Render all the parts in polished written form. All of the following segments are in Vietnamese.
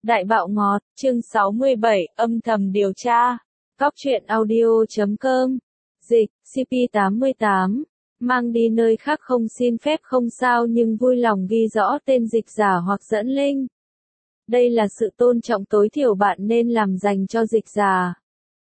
Đại bạo ngọt, chương 67, âm thầm điều tra. Cóc truyện audio.com. Dịch, CP88. Mang đi nơi khác không xin phép không sao nhưng vui lòng ghi rõ tên dịch giả hoặc dẫn link. Đây là sự tôn trọng tối thiểu bạn nên làm dành cho dịch giả.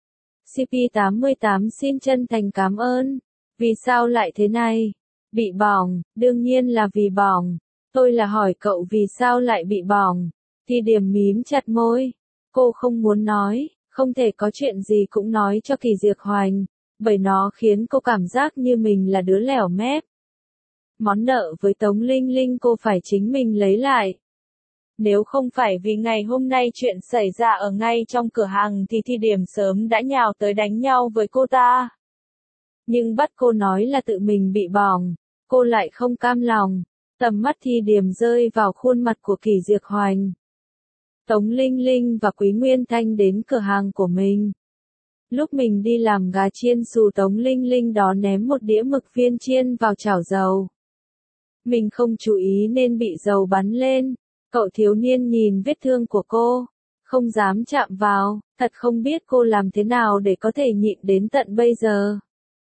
CP88 xin chân thành cảm ơn. Vì sao lại thế này? Bị bỏng, đương nhiên là vì bỏng. Tôi là hỏi cậu vì sao lại bị bỏng. Thì điểm mím chặt môi. Cô không muốn nói, không thể có chuyện gì cũng nói cho Kỳ Diệc Hoành, bởi nó khiến cô cảm giác như mình là đứa lẻo mép. Món nợ với Tống Linh Linh cô phải chính mình lấy lại. Nếu không phải vì ngày hôm nay chuyện xảy ra ở ngay trong cửa hàng thì Thi Điểm sớm đã nhào tới đánh nhau với cô ta. Nhưng bắt cô nói là tự mình bị bỏng, cô lại không cam lòng. Tầm mắt Thi Điểm rơi vào khuôn mặt của Kỳ Diệc Hoành. Tống Linh Linh và Quý Nguyên Thanh đến cửa hàng của mình. Lúc mình đi làm gà chiên xù Tống Linh Linh đó ném một đĩa mực viên chiên vào chảo dầu. Mình không chú ý nên bị dầu bắn lên. Cậu thiếu niên nhìn vết thương của cô, không dám chạm vào, thật không biết cô làm thế nào để có thể nhịn đến tận bây giờ.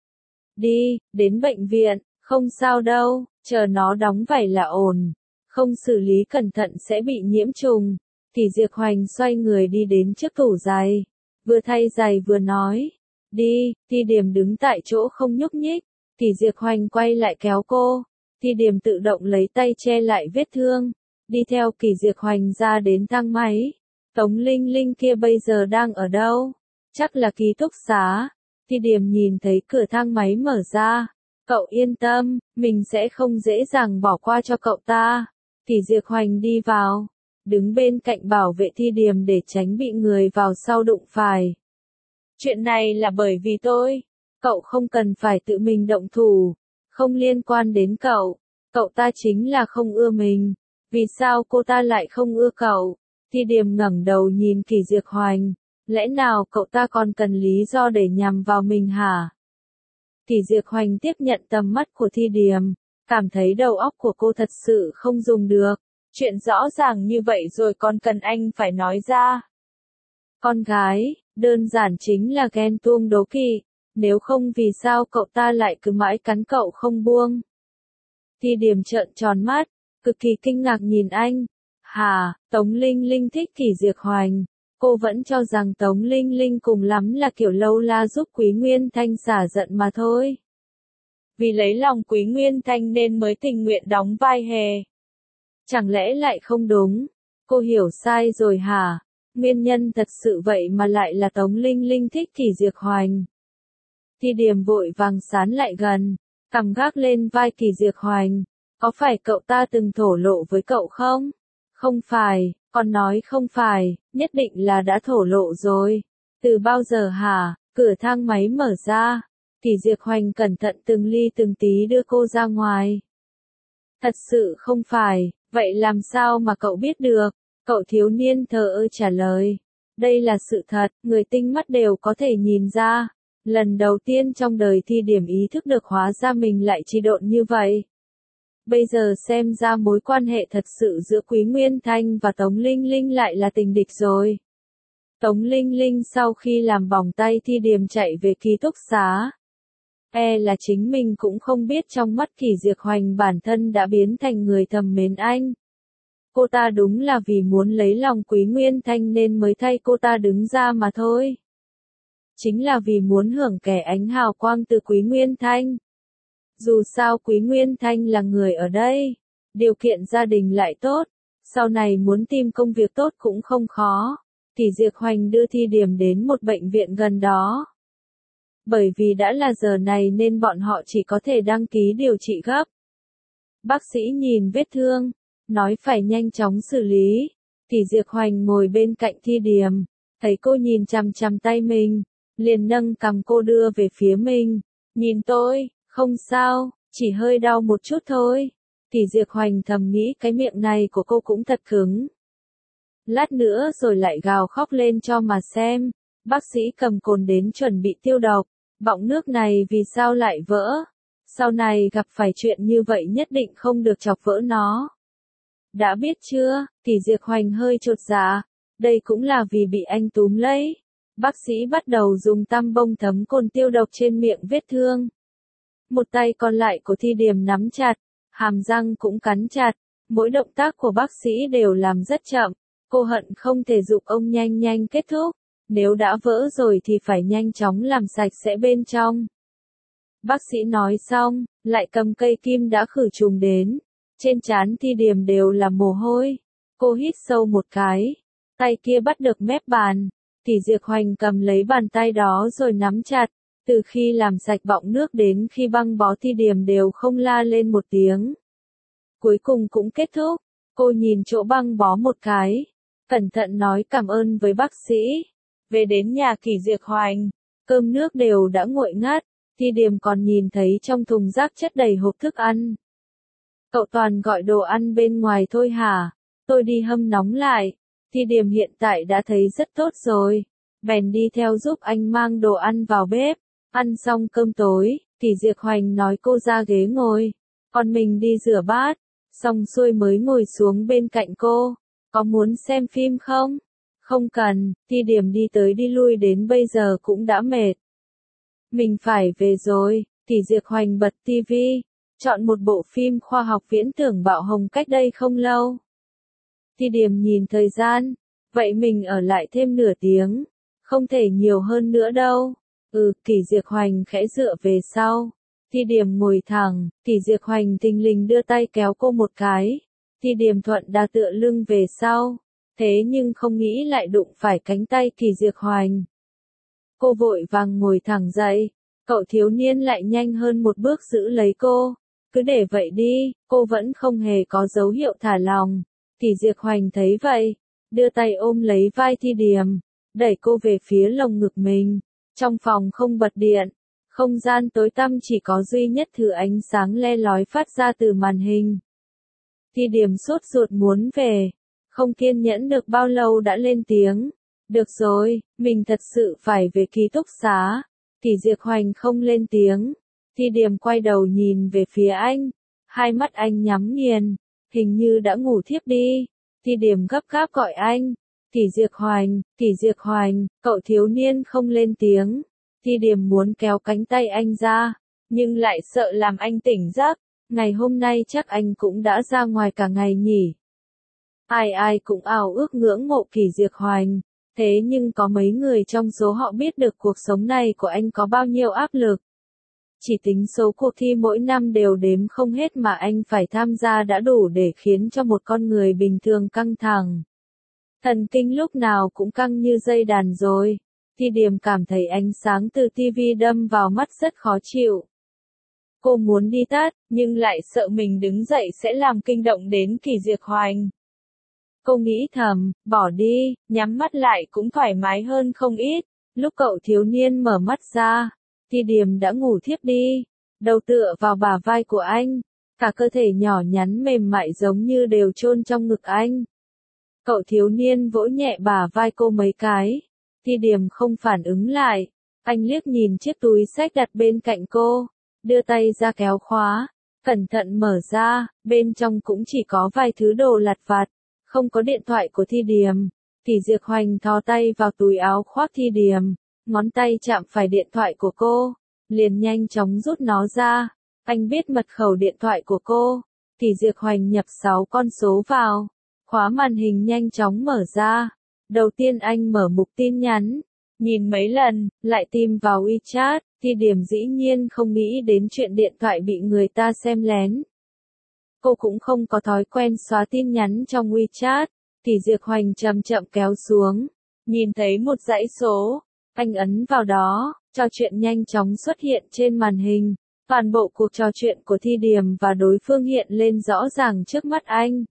Đi, đến bệnh viện, không sao đâu, chờ nó đóng vảy là ổn. Không xử lý cẩn thận sẽ bị nhiễm trùng. Thì Diệc Hoành xoay người đi đến trước tủ giày, vừa thay giày vừa nói, đi. Thi Điểm đứng tại chỗ không nhúc nhích, thì Diệc Hoành quay lại kéo cô, Thi Điểm tự động lấy tay che lại vết thương, đi theo Kỳ Diệc Hoành ra đến thang máy. Tống Linh Linh kia bây giờ đang ở đâu? Chắc là ký túc xá. Thi Điểm nhìn thấy cửa thang máy mở ra, cậu yên tâm, mình sẽ không dễ dàng bỏ qua cho cậu ta. Thì Diệc Hoành đi vào, đứng bên cạnh bảo vệ Thi Điểm để tránh bị người vào sau đụng phải. Chuyện này là bởi vì tôi, cậu không cần phải tự mình động thủ, không liên quan đến cậu, cậu ta chính là không ưa mình, vì sao cô ta lại không ưa cậu? Thi Điểm ngẩng đầu nhìn Kỳ Diệc Hoành, lẽ nào cậu ta còn cần lý do để nhằm vào mình hả? Kỳ Diệc Hoành tiếp nhận tầm mắt của Thi Điểm, cảm thấy đầu óc của cô thật sự không dùng được. Chuyện rõ ràng như vậy rồi còn cần anh phải nói ra. Con gái, đơn giản chính là ghen tuông đố kỵ, nếu không vì sao cậu ta lại cứ mãi cắn cậu không buông. Thi Điểm trợn tròn mắt, cực kỳ kinh ngạc nhìn anh. Hả, Tống Linh Linh thích Kỳ Diệc Hoành, cô vẫn cho rằng Tống Linh Linh cùng lắm là kiểu lâu la giúp Quý Nguyên Thanh xả giận mà thôi. Vì lấy lòng Quý Nguyên Thanh nên mới tình nguyện đóng vai hề. Chẳng lẽ lại không đúng? Cô hiểu sai rồi hả? Nguyên nhân thật sự vậy mà lại là Tống Linh Linh thích Kỳ Diệc Hoành. Thi Điểm vội vàng sán lại gần, cằm gác lên vai Kỳ Diệc Hoành. Có phải cậu ta từng thổ lộ với cậu không? Không phải, con nói không phải, nhất định là đã thổ lộ rồi. Từ bao giờ hả? Cửa thang máy mở ra. Kỳ Diệc Hoành cẩn thận từng ly từng tí đưa cô ra ngoài. Thật sự không phải. Vậy làm sao mà cậu biết được? Cậu thiếu niên thờ ơ trả lời. Đây là sự thật, người tinh mắt đều có thể nhìn ra. Lần đầu tiên trong đời Thi Điểm ý thức được hóa ra mình lại trì độn như vậy. Bây giờ xem ra mối quan hệ thật sự giữa Quý Nguyên Thanh và Tống Linh Linh lại là tình địch rồi. Tống Linh Linh sau khi làm bỏng tay Thi Điểm chạy về ký túc xá. Là chính mình cũng không biết trong mắt Kỳ Diệc Hoành bản thân đã biến thành người thầm mến anh. Cô ta đúng là vì muốn lấy lòng Quý Nguyên Thanh nên mới thay cô ta đứng ra mà thôi. Chính là vì muốn hưởng kẻ ánh hào quang từ Quý Nguyên Thanh. Dù sao Quý Nguyên Thanh là người ở đây, điều kiện gia đình lại tốt, sau này muốn tìm công việc tốt cũng không khó. Thì Diệc Hoành đưa Thi Điểm đến một bệnh viện gần đó. Bởi vì đã là giờ này nên bọn họ chỉ có thể đăng ký điều trị gấp. Bác sĩ nhìn vết thương, nói phải nhanh chóng xử lý. Thì Diệc Hoành ngồi bên cạnh Thi Điểm, thấy cô nhìn chằm chằm tay mình, liền nâng cằm cô đưa về phía mình. Nhìn tôi, không sao, chỉ hơi đau một chút thôi. Thì Diệc Hoành thầm nghĩ cái miệng này của cô cũng thật cứng. Lát nữa rồi lại gào khóc lên cho mà xem. Bác sĩ cầm cồn đến chuẩn bị tiêu độc. Bọng nước này vì sao lại vỡ? Sau này gặp phải chuyện như vậy nhất định không được chọc vỡ nó. Đã biết chưa? Kỳ Diệc Hoành hơi chột dạ. đây cũng là vì bị anh túm lấy. Bác sĩ bắt đầu dùng tăm bông thấm cồn tiêu độc trên miệng vết thương. Một tay còn lại của Thi Điềm nắm chặt, hàm răng cũng cắn chặt, mỗi động tác của bác sĩ đều làm rất chậm, cô hận không thể giục ông nhanh nhanh kết thúc, nếu đã vỡ rồi thì phải nhanh chóng làm sạch sẽ bên trong. Bác sĩ nói xong, lại cầm cây kim đã khử trùng đến, trên trán Thi Điềm đều là mồ hôi, cô hít sâu một cái, tay kia bắt được mép bàn, Tỷ Diệp Hoành cầm lấy bàn tay đó rồi nắm chặt. Từ khi làm sạch bọng nước đến khi băng bó Thi Điềm đều không la lên một tiếng. Cuối cùng cũng kết thúc, cô nhìn chỗ băng bó một cái, cẩn thận nói cảm ơn với bác sĩ. Về đến nhà Kỷ Diệp Hoành, cơm nước đều đã nguội ngắt, Thi Điềm còn nhìn thấy trong thùng rác chất đầy hộp thức ăn. Cậu toàn gọi đồ ăn bên ngoài thôi hả? Tôi đi hâm nóng lại. Thi Điềm hiện tại đã thấy rất tốt rồi, bèn đi theo giúp anh mang đồ ăn vào bếp. Ăn xong cơm tối, Kỷ Diệp Hoành nói cô ra ghế ngồi, còn mình đi rửa bát, xong xuôi mới ngồi xuống bên cạnh cô. Có muốn xem phim không? Không cần, Thi Điềm đi tới đi lui đến bây giờ cũng đã mệt. Mình phải về rồi, Kỷ Diệp Hoành bật tivi, chọn một bộ phim khoa học viễn tưởng bạo hồng cách đây không lâu. Thi Điềm nhìn thời gian, vậy mình ở lại thêm nửa tiếng, không thể nhiều hơn nữa đâu. Kỷ Diệp Hoành khẽ dựa về sau. Thi Điềm ngồi thẳng, Kỷ Diệp Hoành thình lình đưa tay kéo cô một cái. Thi Điềm thuận đà tựa lưng về sau, thế nhưng không nghĩ lại đụng phải cánh tay Kỷ Diệp Hoành. Cô vội vàng ngồi thẳng dậy, cậu thiếu niên lại nhanh hơn một bước giữ lấy cô. Cứ để vậy đi, cô vẫn không hề có dấu hiệu thả lòng. Kỷ Diệp Hoành thấy vậy, đưa tay ôm lấy vai Thi Điềm, đẩy cô về phía lồng ngực mình. Trong phòng không bật điện, không gian tối tăm chỉ có duy nhất thứ ánh sáng le lói phát ra từ màn hình. Thi Điềm sốt ruột muốn về, không kiên nhẫn được bao lâu đã lên tiếng. Được rồi, mình thật sự phải về ký túc xá. Kỷ Diệp Hoành không lên tiếng. Thi Điềm quay đầu nhìn về phía anh, hai mắt anh nhắm nghiền, hình như đã ngủ thiếp đi. Thi Điềm gấp gáp gọi anh. Kỷ Diệp Hoành, cậu thiếu niên không lên tiếng. Thi Điềm muốn kéo cánh tay anh ra, nhưng lại sợ làm anh tỉnh giấc. Ngày hôm nay chắc anh cũng đã ra ngoài cả ngày nhỉ. Ai cũng ao ước ngưỡng mộ Kỷ Diệp Hoành, thế nhưng có mấy người trong số họ biết được cuộc sống này của anh có bao nhiêu áp lực. Chỉ tính số cuộc thi mỗi năm đều đếm không hết mà anh phải tham gia đã đủ để khiến cho một con người bình thường căng thẳng. Thần kinh lúc nào cũng căng như dây đàn rồi. Thi Điềm cảm thấy ánh sáng từ tivi đâm vào mắt rất khó chịu. Cô muốn đi tắt, nhưng lại sợ mình đứng dậy sẽ làm kinh động đến Kỷ Diệp Hoành. Cô nghĩ thầm, bỏ đi, nhắm mắt lại cũng thoải mái hơn không ít. Lúc cậu thiếu niên mở mắt ra, Thi Điềm đã ngủ thiếp đi, đầu tựa vào bả vai của anh, cả cơ thể nhỏ nhắn mềm mại giống như đều chôn trong ngực anh. Cậu thiếu niên vỗ nhẹ bả vai cô mấy cái, Thi Điềm không phản ứng lại, anh liếc nhìn chiếc túi xách đặt bên cạnh cô, đưa tay ra kéo khóa, cẩn thận mở ra, bên trong cũng chỉ có vài thứ đồ lặt vặt, không có điện thoại của Thi Điềm. Kỷ Diệp Hoành thò tay vào túi áo khoác Thi Điềm, ngón tay chạm phải điện thoại của cô, liền nhanh chóng rút nó ra. Anh biết mật khẩu điện thoại của cô. Kỷ Diệp Hoành nhập 6 con số vào, khóa màn hình nhanh chóng mở ra. Đầu tiên anh mở mục tin nhắn, nhìn mấy lần, lại tìm vào WeChat. Thi Điềm dĩ nhiên không nghĩ đến chuyện điện thoại bị người ta xem lén. Cô cũng không có thói quen xóa tin nhắn trong WeChat. Kỷ Diệp Hoành chậm chậm kéo xuống, nhìn thấy một dãy số, anh ấn vào đó, trò chuyện nhanh chóng xuất hiện trên màn hình. Toàn bộ cuộc trò chuyện của Thi Điềm và đối phương hiện lên rõ ràng trước mắt anh.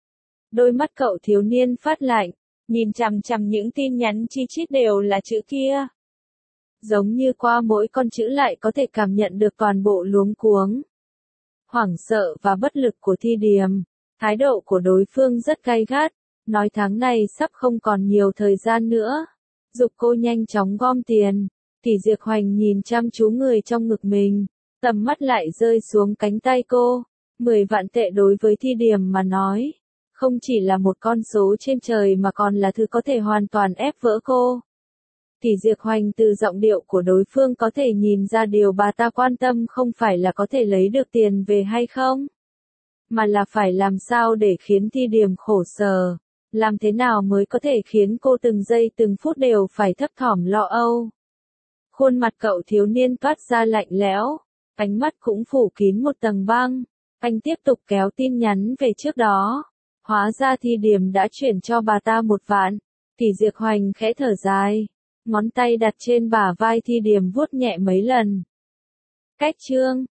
Đôi mắt cậu thiếu niên phát lạnh, nhìn chằm chằm những tin nhắn chi chít đều là chữ kia. Giống như qua mỗi con chữ lại có thể cảm nhận được toàn bộ luống cuống, hoảng sợ và bất lực của Thi Điềm. Thái độ của đối phương rất gay gắt, nói tháng này sắp không còn nhiều thời gian nữa, giục cô nhanh chóng gom tiền. Kỷ Diệp Hoành nhìn chăm chú người trong ngực mình, tầm mắt lại rơi xuống cánh tay cô. 10 vạn tệ đối với Thi Điềm mà nói, không chỉ là một con số trên trời mà còn là thứ có thể hoàn toàn ép vỡ cô. Thì Diệp Hoành từ giọng điệu của đối phương có thể nhìn ra điều bà ta quan tâm không phải là có thể lấy được tiền về hay không, mà là phải làm sao để khiến Thi Điềm khổ sở, làm thế nào mới có thể khiến cô từng giây từng phút đều phải thấp thỏm lo âu. Khuôn mặt cậu thiếu niên toát ra lạnh lẽo, ánh mắt cũng phủ kín một tầng băng. Anh tiếp tục kéo tin nhắn về trước đó. Hóa ra Thi Điềm đã chuyển cho bà ta 1 vạn. Thì Diệp Hoành khẽ thở dài, ngón tay đặt trên bả vai Thi Điềm vuốt nhẹ mấy lần. Cách chương